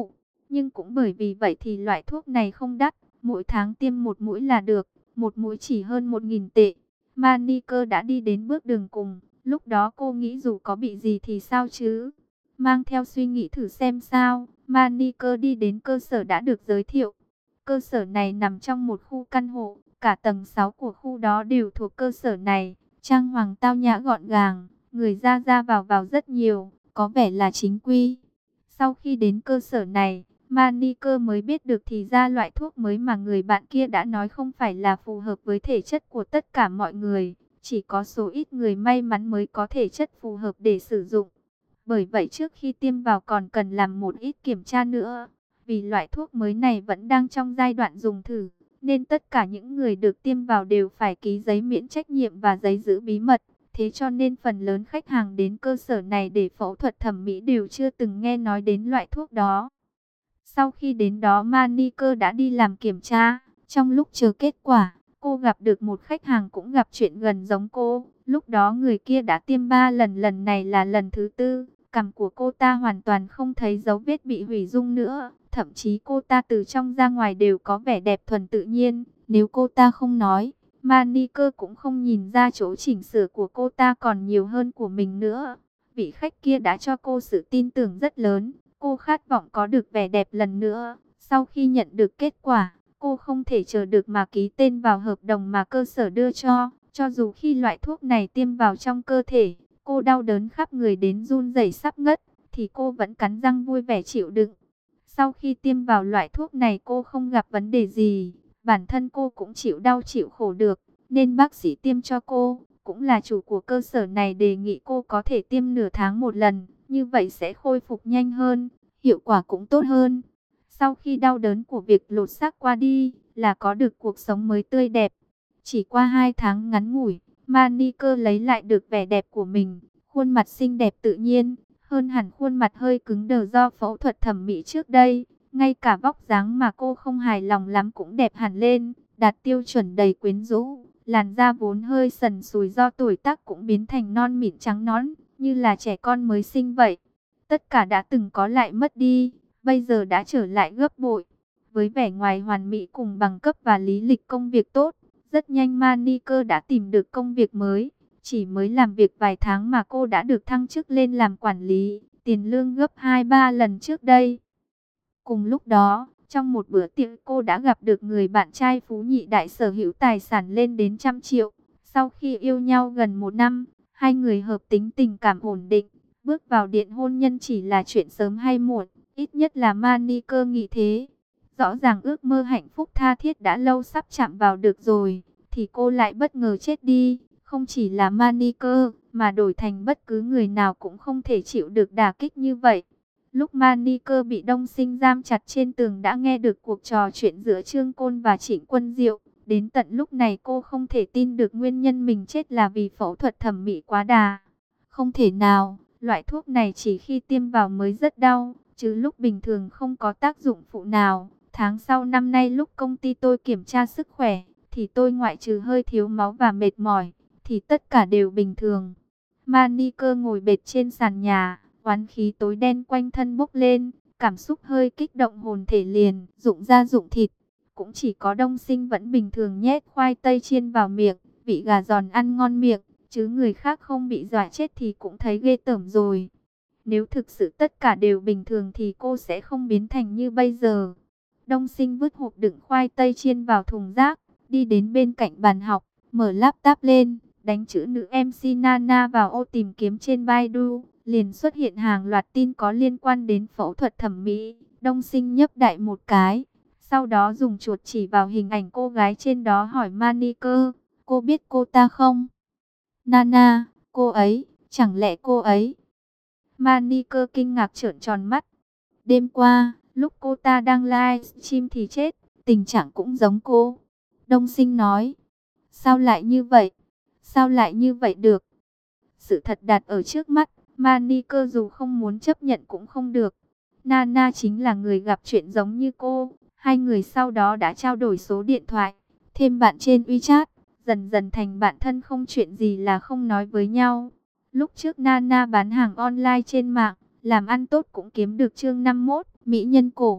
Nhưng cũng bởi vì vậy thì loại thuốc này không đắt, mỗi tháng tiêm một mũi là được, một mũi chỉ hơn một nghìn tệ. Manicure đã đi đến bước đường cùng, lúc đó cô nghĩ dù có bị gì thì sao chứ. Mang theo suy nghĩ thử xem sao, Manicure đi đến cơ sở đã được giới thiệu. Cơ sở này nằm trong một khu căn hộ, cả tầng sáu của khu đó đều thuộc cơ sở này. Trang hoàng tao nhã gọn gàng, người ra ra vào vào rất nhiều, có vẻ là chính quy. Sau khi đến cơ sở này, Manicure mới biết được thì ra loại thuốc mới mà người bạn kia đã nói không phải là phù hợp với thể chất của tất cả mọi người. Chỉ có số ít người may mắn mới có thể chất phù hợp để sử dụng. Bởi vậy trước khi tiêm vào còn cần làm một ít kiểm tra nữa. Vì loại thuốc mới này vẫn đang trong giai đoạn dùng thử, nên tất cả những người được tiêm vào đều phải ký giấy miễn trách nhiệm và giấy giữ bí mật. Thế cho nên phần lớn khách hàng đến cơ sở này để phẫu thuật thẩm mỹ đều chưa từng nghe nói đến loại thuốc đó. Sau khi đến đó Manicure đã đi làm kiểm tra. Trong lúc chờ kết quả, cô gặp được một khách hàng cũng gặp chuyện gần giống cô. Lúc đó người kia đã tiêm ba lần, lần này là lần thứ tư. Cằm của cô ta hoàn toàn không thấy dấu vết bị hủy dung nữa. Thậm chí cô ta từ trong ra ngoài đều có vẻ đẹp thuần tự nhiên. Nếu cô ta không nói, Manicure cũng không nhìn ra chỗ chỉnh sửa của cô ta còn nhiều hơn của mình nữa. Vị khách kia đã cho cô sự tin tưởng rất lớn. Cô khát vọng có được vẻ đẹp lần nữa. Sau khi nhận được kết quả, cô không thể chờ được mà ký tên vào hợp đồng mà cơ sở đưa cho. Cho dù khi loại thuốc này tiêm vào trong cơ thể, cô đau đớn khắp người đến run rẩy sắp ngất, thì cô vẫn cắn răng vui vẻ chịu đựng. Sau khi tiêm vào loại thuốc này cô không gặp vấn đề gì. Bản thân cô cũng chịu đau chịu khổ được, nên bác sĩ tiêm cho cô, cũng là chủ của cơ sở này, đề nghị cô có thể tiêm nửa tháng một lần. Như vậy sẽ khôi phục nhanh hơn, hiệu quả cũng tốt hơn. Sau khi đau đớn của việc lột xác qua đi, là có được cuộc sống mới tươi đẹp. Chỉ qua hai tháng ngắn ngủi, Manicure lấy lại được vẻ đẹp của mình. Khuôn mặt xinh đẹp tự nhiên, hơn hẳn khuôn mặt hơi cứng đờ do phẫu thuật thẩm mỹ trước đây. Ngay cả vóc dáng mà cô không hài lòng lắm cũng đẹp hẳn lên, đạt tiêu chuẩn đầy quyến rũ. Làn da vốn hơi sần sùi do tuổi tác cũng biến thành non mịn trắng nõn, như là trẻ con mới sinh vậy. Tất cả đã từng có lại mất đi, bây giờ đã trở lại gấp bội. Với vẻ ngoài hoàn mỹ cùng bằng cấp và lý lịch công việc tốt, rất nhanh Manicure đã tìm được công việc mới. Chỉ mới làm việc vài tháng mà cô đã được thăng chức lên làm quản lý, tiền lương gấp hai ba lần trước đây. Cùng lúc đó, trong một bữa tiệc cô đã gặp được người bạn trai phú nhị đại sở hữu tài sản lên đến trăm triệu. Sau khi yêu nhau gần một năm, hai người hợp tính, tình cảm ổn định. Bước vào điện hôn nhân chỉ là chuyện sớm hay muộn, ít nhất là Manicure nghĩ thế. Rõ ràng ước mơ hạnh phúc tha thiết đã lâu sắp chạm vào được rồi, thì cô lại bất ngờ chết đi. Không chỉ là Manicure, mà đổi thành bất cứ người nào cũng không thể chịu được đả kích như vậy. Lúc Manicure bị Đông Sinh giam chặt trên tường đã nghe được cuộc trò chuyện giữa Trương Côn và Trịnh Quân Diệu. Đến tận lúc này cô không thể tin được nguyên nhân mình chết là vì phẫu thuật thẩm mỹ quá đà. Không thể nào, loại thuốc này chỉ khi tiêm vào mới rất đau, chứ lúc bình thường không có tác dụng phụ nào. Tháng sau năm nay lúc công ty tôi kiểm tra sức khỏe, thì tôi ngoại trừ hơi thiếu máu và mệt mỏi, thì tất cả đều bình thường. Manicure ngồi bệt trên sàn nhà, oán khí tối đen quanh thân bốc lên, cảm xúc hơi kích động hồn thể liền, rụng da rụng thịt. Cũng chỉ có Đông Sinh vẫn bình thường nhét khoai tây chiên vào miệng, vị gà giòn ăn ngon miệng, chứ người khác không bị dọa chết thì cũng thấy ghê tởm rồi. Nếu thực sự tất cả đều bình thường thì cô sẽ không biến thành như bây giờ. Đông Sinh vứt hộp đựng khoai tây chiên vào thùng rác, đi đến bên cạnh bàn học, mở laptop lên, đánh chữ nữ em xê Nana vào ô tìm kiếm trên Baidu, liền xuất hiện hàng loạt tin có liên quan đến phẫu thuật thẩm mỹ. Đông Sinh nhấp đại một cái, sau đó dùng chuột chỉ vào hình ảnh cô gái trên đó hỏi Manicure, cô biết cô ta không? Nana, cô ấy, chẳng lẽ cô ấy? Manicure kinh ngạc trợn tròn mắt. Đêm qua, lúc cô ta đang livestream thì chết, tình trạng cũng giống cô. Đông Sinh nói, sao lại như vậy? Sao lại như vậy được? Sự thật đặt ở trước mắt, Manicure dù không muốn chấp nhận cũng không được. Nana chính là người gặp chuyện giống như cô. Hai người sau đó đã trao đổi số điện thoại, thêm bạn trên WeChat, dần dần thành bạn thân, không chuyện gì là không nói với nhau. Lúc trước Nana bán hàng online trên mạng, làm ăn tốt cũng kiếm được chương năm mươi mốt, mỹ nhân cổ.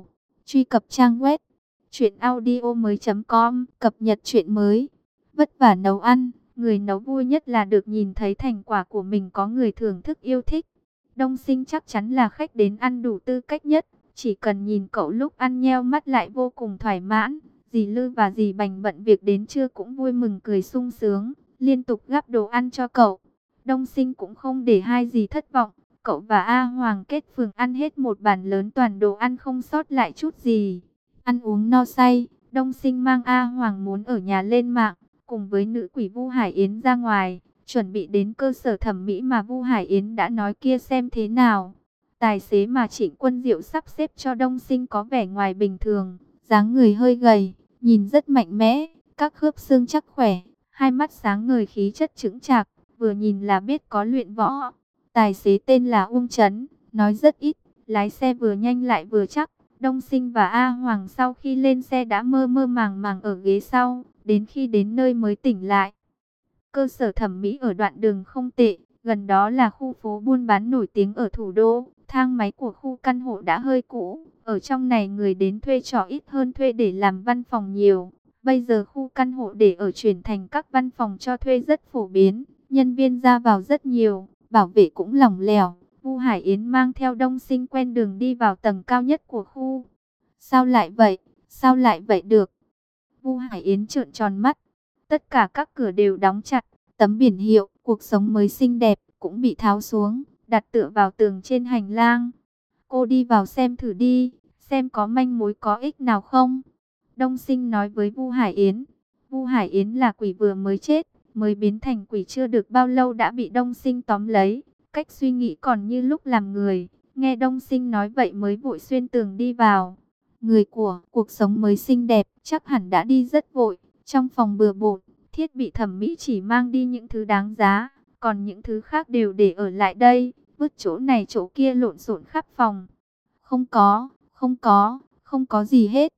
Truy cập trang web truyện audio mới chấm com, cập nhật truyện mới. Vất vả nấu ăn, người nấu vui nhất là được nhìn thấy thành quả của mình có người thưởng thức yêu thích. Đông Sinh chắc chắn là khách đến ăn đủ tư cách nhất, chỉ cần nhìn cậu lúc ăn nheo mắt lại vô cùng thoải mãn. Dì Lư và dì Bành bận việc đến trưa cũng vui mừng cười sung sướng, liên tục gắp đồ ăn cho cậu. Đông Sinh cũng không để hai dì thất vọng, cậu và A Hoàng kết phường ăn hết một bàn lớn toàn đồ ăn không sót lại chút gì. Ăn uống no say, Đông Sinh mang A Hoàng muốn ở nhà lên mạng, cùng với nữ quỷ Vu Hải Yến ra ngoài, chuẩn bị đến cơ sở thẩm mỹ mà Vu Hải Yến đã nói kia xem thế nào. Tài xế mà Trịnh Quân Diệu sắp xếp cho Đông Sinh có vẻ ngoài bình thường, dáng người hơi gầy, nhìn rất mạnh mẽ, các khớp xương chắc khỏe, hai mắt sáng ngời khí chất chững chạc, vừa nhìn là biết có luyện võ. Tài xế tên là Uông Trấn, nói rất ít, lái xe vừa nhanh lại vừa chắc. Đông Sinh và A Hoàng sau khi lên xe đã mơ mơ màng màng ở ghế sau, đến khi đến nơi mới tỉnh lại. Cơ sở thẩm mỹ ở đoạn đường không tệ, gần đó là khu phố buôn bán nổi tiếng ở thủ đô. Thang máy của khu căn hộ đã hơi cũ, ở trong này người đến thuê trọ ít hơn thuê để làm văn phòng nhiều. Bây giờ khu căn hộ để ở chuyển thành các văn phòng cho thuê rất phổ biến, nhân viên ra vào rất nhiều, bảo vệ cũng lỏng lẻo. Vu Hải Yến mang theo Đông Sinh quen đường đi vào tầng cao nhất của khu. Sao lại vậy? Sao lại vậy được? Vu Hải Yến trợn tròn mắt. Tất cả các cửa đều đóng chặt. Tấm biển hiệu cuộc sống mới xinh đẹp cũng bị tháo xuống, đặt tựa vào tường trên hành lang. Cô đi vào xem thử đi, xem có manh mối có ích nào không? Đông Sinh nói với Vu Hải Yến. Vu Hải Yến là quỷ vừa mới chết, mới biến thành quỷ chưa được bao lâu đã bị Đông Sinh tóm lấy. Cách suy nghĩ còn như lúc làm người, nghe Đông Sinh nói vậy mới vội xuyên tường đi vào. Người của cuộc sống mới xinh đẹp chắc hẳn đã đi rất vội, trong phòng bừa bộn, thiết bị thẩm mỹ chỉ mang đi những thứ đáng giá, còn những thứ khác đều để ở lại đây, vứt chỗ này chỗ kia lộn xộn khắp phòng. Không có, không có, không có gì hết.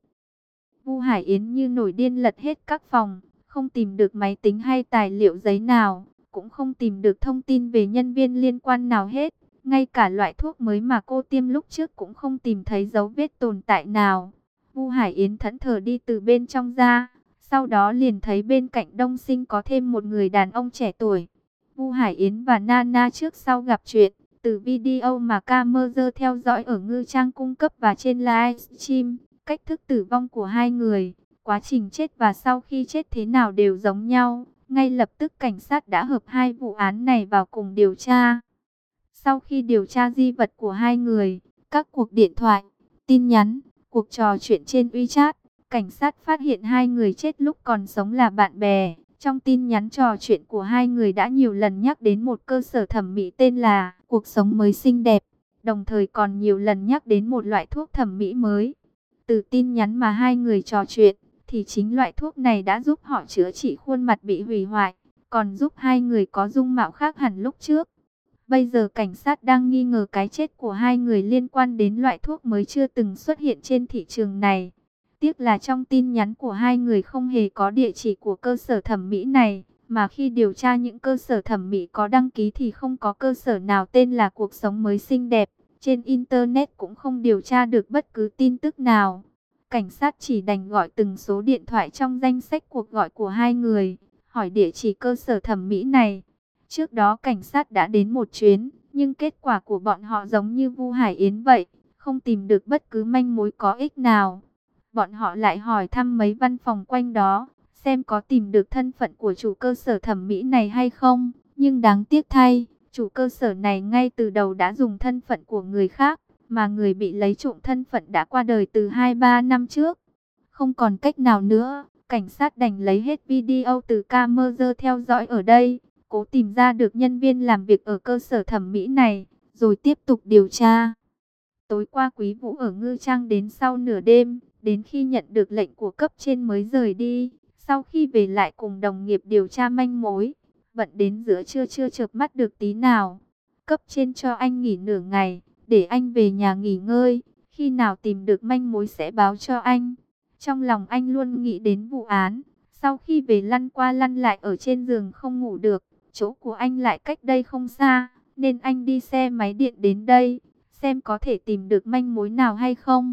Vu Hải Yến như nổi điên lật hết các phòng, không tìm được máy tính hay tài liệu giấy nào, cũng không tìm được thông tin về nhân viên liên quan nào hết. Ngay cả loại thuốc mới mà cô tiêm lúc trước cũng không tìm thấy dấu vết tồn tại nào. Vu Hải Yến thẫn thờ đi từ bên trong ra, sau đó liền thấy bên cạnh Đông Sinh có thêm một người đàn ông trẻ tuổi. Vu Hải Yến và Nana trước sau gặp chuyện, từ video mà camera theo dõi ở Ngư Trang cung cấp và trên livestream, cách thức tử vong của hai người, quá trình chết và sau khi chết thế nào đều giống nhau. Ngay lập tức cảnh sát đã hợp hai vụ án này vào cùng điều tra. Sau khi điều tra di vật của hai người, các cuộc điện thoại, tin nhắn, cuộc trò chuyện trên WeChat, cảnh sát phát hiện hai người chết lúc còn sống là bạn bè. Trong tin nhắn trò chuyện của hai người đã nhiều lần nhắc đến một cơ sở thẩm mỹ tên là Cuộc Sống Mới Xinh Đẹp, đồng thời còn nhiều lần nhắc đến một loại thuốc thẩm mỹ mới. Từ tin nhắn mà hai người trò chuyện, thì chính loại thuốc này đã giúp họ chữa trị khuôn mặt bị hủy hoại, còn giúp hai người có dung mạo khác hẳn lúc trước. Bây giờ cảnh sát đang nghi ngờ cái chết của hai người liên quan đến loại thuốc mới chưa từng xuất hiện trên thị trường này. Tiếc là trong tin nhắn của hai người không hề có địa chỉ của cơ sở thẩm mỹ này, mà khi điều tra những cơ sở thẩm mỹ có đăng ký thì không có cơ sở nào tên là Cuộc Sống Mới Xinh Đẹp. Trên Internet cũng không điều tra được bất cứ tin tức nào. Cảnh sát chỉ đành gọi từng số điện thoại trong danh sách cuộc gọi của hai người, hỏi địa chỉ cơ sở thẩm mỹ này. Trước đó cảnh sát đã đến một chuyến, nhưng kết quả của bọn họ giống như Vu Hải Yến vậy, không tìm được bất cứ manh mối có ích nào. Bọn họ lại hỏi thăm mấy văn phòng quanh đó, xem có tìm được thân phận của chủ cơ sở thẩm mỹ này hay không. Nhưng đáng tiếc thay, chủ cơ sở này ngay từ đầu đã dùng thân phận của người khác, mà người bị lấy trộm thân phận đã qua đời từ hai ba năm trước. Không còn cách nào nữa, cảnh sát đành lấy hết video từ camera theo dõi ở đây, cố tìm ra được nhân viên làm việc ở cơ sở thẩm mỹ này, rồi tiếp tục điều tra. Tối qua Quý Vũ ở Ngư Trang đến sau nửa đêm, đến khi nhận được lệnh của cấp trên mới rời đi. Sau khi về lại cùng đồng nghiệp điều tra manh mối, bận đến giữa trưa chưa chợp mắt được tí nào. Cấp trên cho anh nghỉ nửa ngày, để anh về nhà nghỉ ngơi, khi nào tìm được manh mối sẽ báo cho anh. Trong lòng anh luôn nghĩ đến vụ án, sau khi về lăn qua lăn lại ở trên giường không ngủ được, chỗ của anh lại cách đây không xa, nên anh đi xe máy điện đến đây, xem có thể tìm được manh mối nào hay không.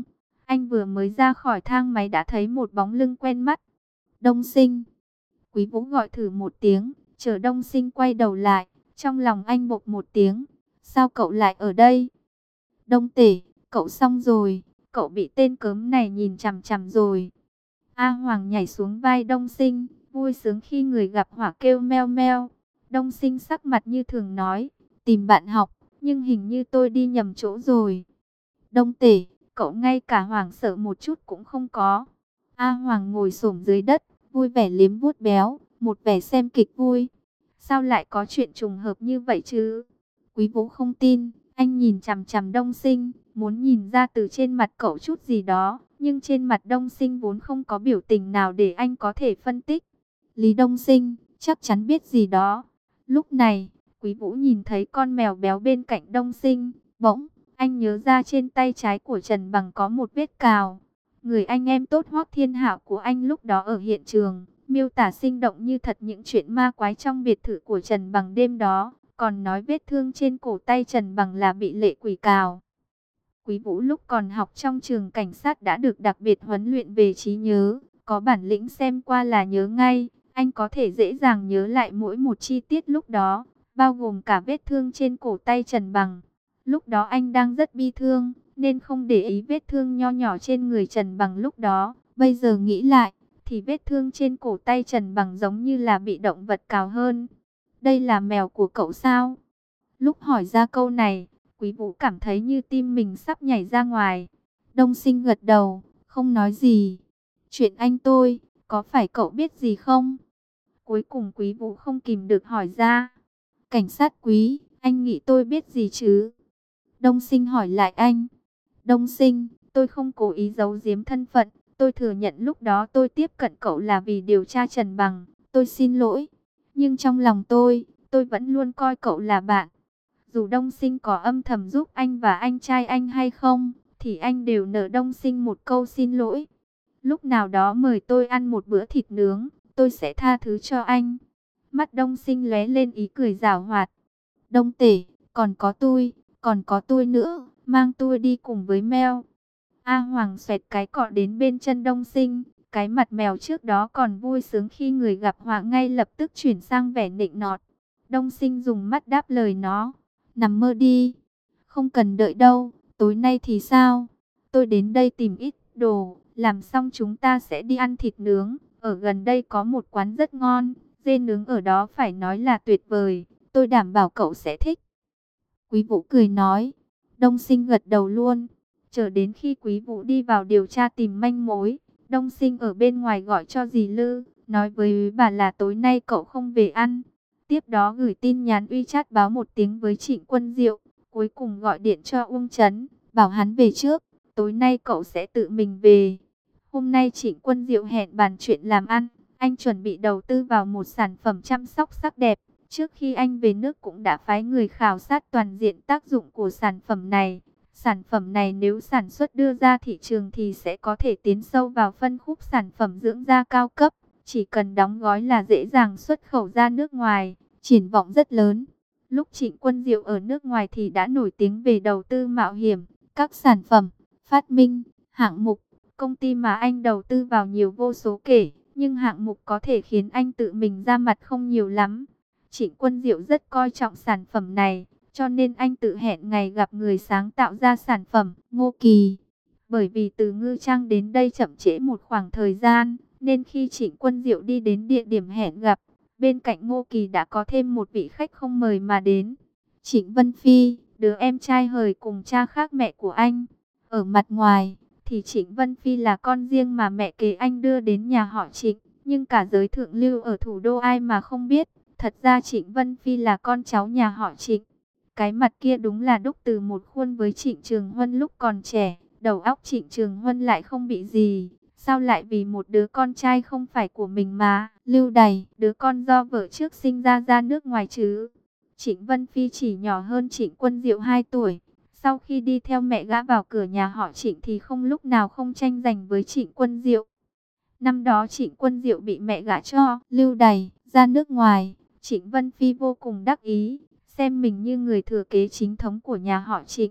Anh vừa mới ra khỏi thang máy đã thấy một bóng lưng quen mắt. Đông Sinh. Quý Vũ gọi thử một tiếng, chờ Đông Sinh quay đầu lại, trong lòng anh bộc một tiếng. Sao cậu lại ở đây? Đông Tể, cậu xong rồi, cậu bị tên cớm này nhìn chằm chằm rồi. A Hoàng nhảy xuống vai Đông Sinh, vui sướng khi người gặp hỏa kêu meo meo. Đông Sinh sắc mặt như thường nói, tìm bạn học, nhưng hình như tôi đi nhầm chỗ rồi. Đông Tể, cậu ngay cả hoảng sợ một chút cũng không có. A Hoàng ngồi xổm dưới đất, vui vẻ liếm vuốt béo, một vẻ xem kịch vui. Sao lại có chuyện trùng hợp như vậy chứ? Quý Vũ không tin, anh nhìn chằm chằm Đông Sinh, muốn nhìn ra từ trên mặt cậu chút gì đó, nhưng trên mặt Đông Sinh vốn không có biểu tình nào để anh có thể phân tích. Lý Đông Sinh chắc chắn biết gì đó. Lúc này, Quý Vũ nhìn thấy con mèo béo bên cạnh Đông Sinh, bỗng anh nhớ ra trên tay trái của Trần Bằng có một vết cào. Người anh em tốt Hoắc Thiên Hạo của anh lúc đó ở hiện trường, miêu tả sinh động như thật những chuyện ma quái trong biệt thự của Trần Bằng đêm đó, còn nói vết thương trên cổ tay Trần Bằng là bị lệ quỷ cào. Quý Vũ lúc còn học trong trường cảnh sát đã được đặc biệt huấn luyện về trí nhớ, có bản lĩnh xem qua là nhớ ngay, anh có thể dễ dàng nhớ lại mỗi một chi tiết lúc đó, bao gồm cả vết thương trên cổ tay Trần Bằng. Lúc đó anh đang rất bi thương, nên không để ý vết thương nho nhỏ trên người Trần Bằng lúc đó. Bây giờ nghĩ lại, thì vết thương trên cổ tay Trần Bằng giống như là bị động vật cào hơn. Đây là mèo của cậu sao? Lúc hỏi ra câu này, Quý Vũ cảm thấy như tim mình sắp nhảy ra ngoài. Đông Sinh gật đầu, không nói gì. Chuyện anh tôi, có phải cậu biết gì không? Cuối cùng Quý Vũ không kìm được hỏi ra. Cảnh sát Quý, anh nghĩ tôi biết gì chứ? Đông Sinh hỏi lại anh. Đông Sinh, tôi không cố ý giấu giếm thân phận. Tôi thừa nhận lúc đó tôi tiếp cận cậu là vì điều tra Trần Bằng. Tôi xin lỗi. Nhưng trong lòng tôi, tôi vẫn luôn coi cậu là bạn. Dù Đông Sinh có âm thầm giúp anh và anh trai anh hay không, thì anh đều nợ Đông Sinh một câu xin lỗi. Lúc nào đó mời tôi ăn một bữa thịt nướng, tôi sẽ tha thứ cho anh. Mắt Đông Sinh lóe lên ý cười giảo hoạt. Đông Tể, còn có tôi, còn có tôi nữa, mang tôi đi cùng với mèo. A Hoàng xoẹt cái cọ đến bên chân Đông Sinh, cái mặt mèo trước đó còn vui sướng khi người gặp họa ngay lập tức chuyển sang vẻ nịnh nọt. Đông Sinh dùng mắt đáp lời nó, nằm mơ đi, không cần đợi đâu, tối nay thì sao? Tôi đến đây tìm ít đồ, làm xong chúng ta sẽ đi ăn thịt nướng, ở gần đây có một quán rất ngon, dê nướng ở đó phải nói là tuyệt vời, tôi đảm bảo cậu sẽ thích. Quý Vũ cười nói, Đông Sinh gật đầu luôn. Chờ đến khi Quý Vũ đi vào điều tra tìm manh mối, Đông Sinh ở bên ngoài gọi cho dì Lư, nói với bà là tối nay cậu không về ăn. Tiếp đó gửi tin nhắn WeChat báo một tiếng với Trịnh Quân Diệu, cuối cùng gọi điện cho Uông Chấn, bảo hắn về trước, tối nay cậu sẽ tự mình về. Hôm nay Trịnh Quân Diệu hẹn bàn chuyện làm ăn, anh chuẩn bị đầu tư vào một sản phẩm chăm sóc sắc đẹp. Trước khi anh về nước cũng đã phái người khảo sát toàn diện tác dụng của sản phẩm này. Sản phẩm này nếu sản xuất đưa ra thị trường thì sẽ có thể tiến sâu vào phân khúc sản phẩm dưỡng da cao cấp. Chỉ cần đóng gói là dễ dàng xuất khẩu ra nước ngoài, triển vọng rất lớn. Lúc Trịnh Quân Diệu ở nước ngoài thì đã nổi tiếng về đầu tư mạo hiểm, các sản phẩm, phát minh, hạng mục. Công ty mà anh đầu tư vào nhiều vô số kể, nhưng hạng mục có thể khiến anh tự mình ra mặt không nhiều lắm. Trịnh Quân Diệu rất coi trọng sản phẩm này, cho nên anh tự hẹn ngày gặp người sáng tạo ra sản phẩm, Ngô Kỳ. Bởi vì từ Ngư Trang đến đây chậm trễ một khoảng thời gian, nên khi Trịnh Quân Diệu đi đến địa điểm hẹn gặp, bên cạnh Ngô Kỳ đã có thêm một vị khách không mời mà đến. Trịnh Vân Phi, đứa em trai hời cùng cha khác mẹ của anh. Ở mặt ngoài, thì Trịnh Vân Phi là con riêng mà mẹ kế anh đưa đến nhà họ Trịnh, nhưng cả giới thượng lưu ở thủ đô ai mà không biết. Thật ra Trịnh Vân Phi là con cháu nhà họ Trịnh. Cái mặt kia đúng là đúc từ một khuôn với Trịnh Trường Huân lúc còn trẻ. Đầu óc Trịnh Trường Huân lại không bị gì. Sao lại vì một đứa con trai không phải của mình mà lưu đày đứa con do vợ trước sinh ra ra nước ngoài chứ? Trịnh Vân Phi chỉ nhỏ hơn Trịnh Quân Diệu hai tuổi. Sau khi đi theo mẹ gã vào cửa nhà họ Trịnh thì không lúc nào không tranh giành với Trịnh Quân Diệu. Năm đó Trịnh Quân Diệu bị mẹ gã cho lưu đày ra nước ngoài. Trịnh Vân Phi vô cùng đắc ý, xem mình như người thừa kế chính thống của nhà họ Trịnh.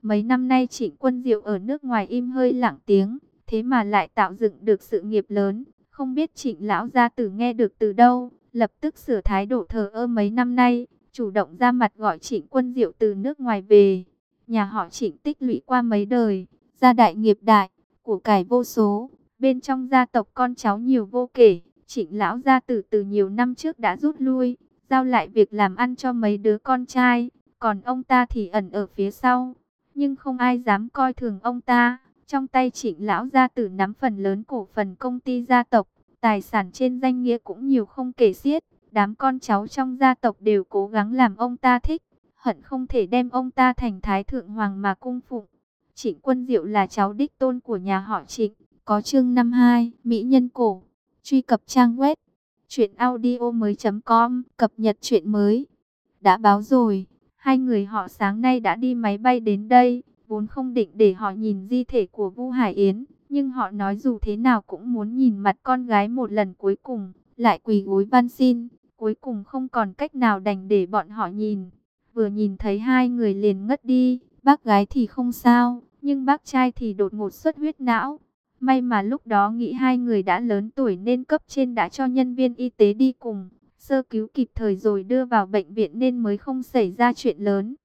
Mấy năm nay Trịnh Quân Diệu ở nước ngoài im hơi lặng tiếng, thế mà lại tạo dựng được sự nghiệp lớn. Không biết Trịnh lão gia tử nghe được từ đâu, lập tức sửa thái độ thờ ơ mấy năm nay, chủ động ra mặt gọi Trịnh Quân Diệu từ nước ngoài về. Nhà họ Trịnh tích lũy qua mấy đời, gia đại nghiệp đại, của cải vô số, bên trong gia tộc con cháu nhiều vô kể. Trịnh lão gia tử từ nhiều năm trước đã rút lui, giao lại việc làm ăn cho mấy đứa con trai, còn ông ta thì ẩn ở phía sau. Nhưng không ai dám coi thường ông ta. Trong tay Trịnh lão gia tử nắm phần lớn cổ phần công ty gia tộc, tài sản trên danh nghĩa cũng nhiều không kể xiết. Đám con cháu trong gia tộc đều cố gắng làm ông ta thích, hận không thể đem ông ta thành thái thượng hoàng mà cung phụng. Trịnh Quân Diệu là cháu đích tôn của nhà họ Trịnh. Có chương năm mươi hai, Mỹ nhân cổ. Truy cập trang web truyệnaudiomoi chấm com, cập nhật truyện mới. Đã báo rồi, hai người họ sáng nay đã đi máy bay đến đây, vốn không định để họ nhìn di thể của Vu Hải Yến, nhưng họ nói dù thế nào cũng muốn nhìn mặt con gái một lần cuối cùng, lại quỳ gối van xin, cuối cùng không còn cách nào đành để bọn họ nhìn. Vừa nhìn thấy hai người liền ngất đi, bác gái thì không sao, nhưng bác trai thì đột ngột xuất huyết não. May mà lúc đó nghĩ hai người đã lớn tuổi nên cấp trên đã cho nhân viên y tế đi cùng, sơ cứu kịp thời rồi đưa vào bệnh viện nên mới không xảy ra chuyện lớn.